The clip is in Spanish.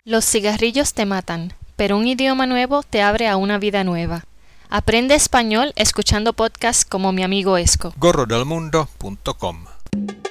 Los cigarrillos te matan, pero un idioma nuevo te abre a una vida nueva. Aprende español escuchando podcasts como Mi Amigo Esco. gorrodelmundo.com